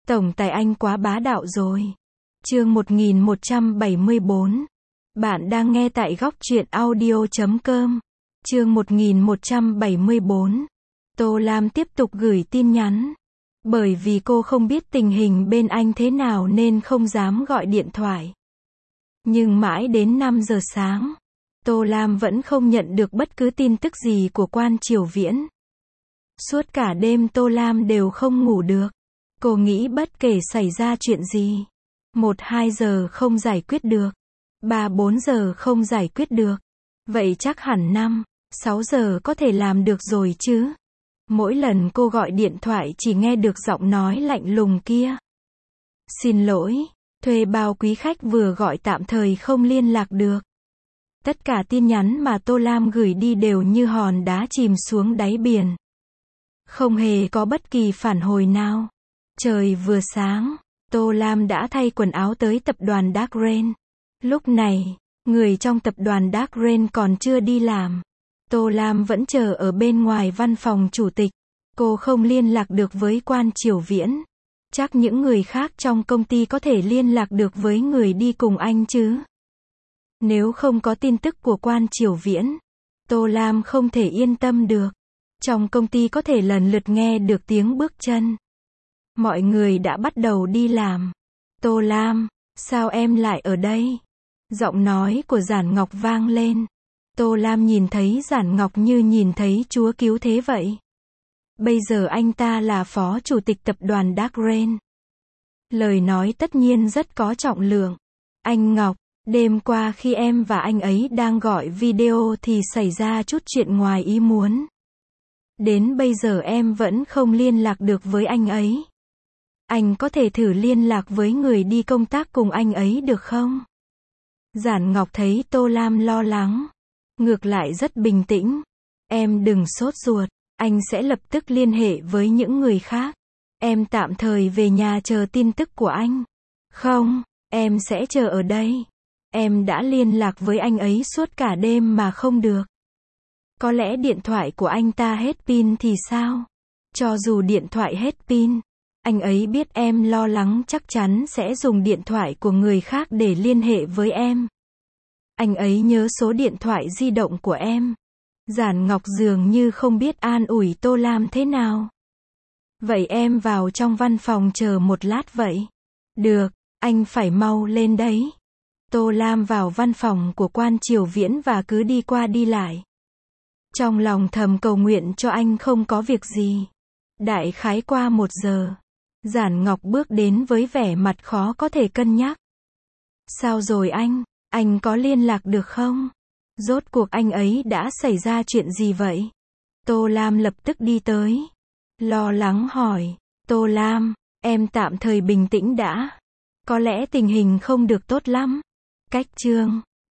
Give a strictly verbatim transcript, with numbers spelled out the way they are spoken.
Tổng tài anh quá bá đạo rồi. Chương một nghìn một trăm bảy mươi bốn. Bạn đang nghe tại góc truyện audio chấm com. Chương một nghìn một trăm bảy mươi bốn. Tô Lam tiếp tục gửi tin nhắn. Bởi vì cô không biết tình hình bên anh thế nào nên không dám gọi điện thoại. Nhưng mãi đến năm giờ sáng, Tô Lam vẫn không nhận được bất cứ tin tức gì của Quan Triều Viễn. Suốt cả đêm Tô Lam đều không ngủ được. Cô nghĩ bất kể xảy ra chuyện gì, một hai giờ không giải quyết được, ba bốn giờ không giải quyết được, vậy chắc hẳn năm, sáu giờ có thể làm được rồi chứ. Mỗi lần cô gọi điện thoại chỉ nghe được giọng nói lạnh lùng kia. Xin lỗi, thuê bao quý khách vừa gọi tạm thời không liên lạc được. Tất cả tin nhắn mà Tô Lam gửi đi đều như hòn đá chìm xuống đáy biển. Không hề có bất kỳ phản hồi nào. Trời vừa sáng, Tô Lam đã thay quần áo tới tập đoàn Dark Rain. Lúc này, người trong tập đoàn Dark Rain còn chưa đi làm. Tô Lam vẫn chờ ở bên ngoài văn phòng chủ tịch. Cô không liên lạc được với Quan Triều Viễn. Chắc những người khác trong công ty có thể liên lạc được với người đi cùng anh chứ. Nếu không có tin tức của Quan Triều Viễn, Tô Lam không thể yên tâm được. Trong công ty có thể lần lượt nghe được tiếng bước chân. Mọi người đã bắt đầu đi làm. Tô Lam, sao em lại ở đây? Giọng nói của Giản Ngọc vang lên. Tô Lam nhìn thấy Giản Ngọc như nhìn thấy Chúa cứu thế vậy. Bây giờ anh ta là phó chủ tịch tập đoàn Dark Rain. Lời nói tất nhiên rất có trọng lượng. Anh Ngọc, đêm qua khi em và anh ấy đang gọi video thì xảy ra chút chuyện ngoài ý muốn. Đến bây giờ em vẫn không liên lạc được với anh ấy. Anh có thể thử liên lạc với người đi công tác cùng anh ấy được không? Giản Ngọc thấy Tô Lam lo lắng. Ngược lại rất bình tĩnh. Em đừng sốt ruột. Anh sẽ lập tức liên hệ với những người khác. Em tạm thời về nhà chờ tin tức của anh. Không, em sẽ chờ ở đây. Em đã liên lạc với anh ấy suốt cả đêm mà không được. Có lẽ điện thoại của anh ta hết pin thì sao? Cho dù điện thoại hết pin, anh ấy biết em lo lắng chắc chắn sẽ dùng điện thoại của người khác để liên hệ với em. Anh ấy nhớ số điện thoại di động của em. Giản Ngọc dường như không biết an ủi Tô Lam thế nào. Vậy em vào trong văn phòng chờ một lát vậy. Được, anh phải mau lên đấy. Tô Lam vào văn phòng của Quan Triều Viễn và cứ đi qua đi lại. Trong lòng thầm cầu nguyện cho anh không có việc gì. Đại khái qua một giờ, Giản Ngọc bước đến với vẻ mặt khó có thể cân nhắc. Sao rồi anh? Anh có liên lạc được không? Rốt cuộc anh ấy đã xảy ra chuyện gì vậy? Tô Lam lập tức đi tới. Lo lắng hỏi. Tô Lam, em tạm thời bình tĩnh đã. Có lẽ tình hình không được tốt lắm. Cách chương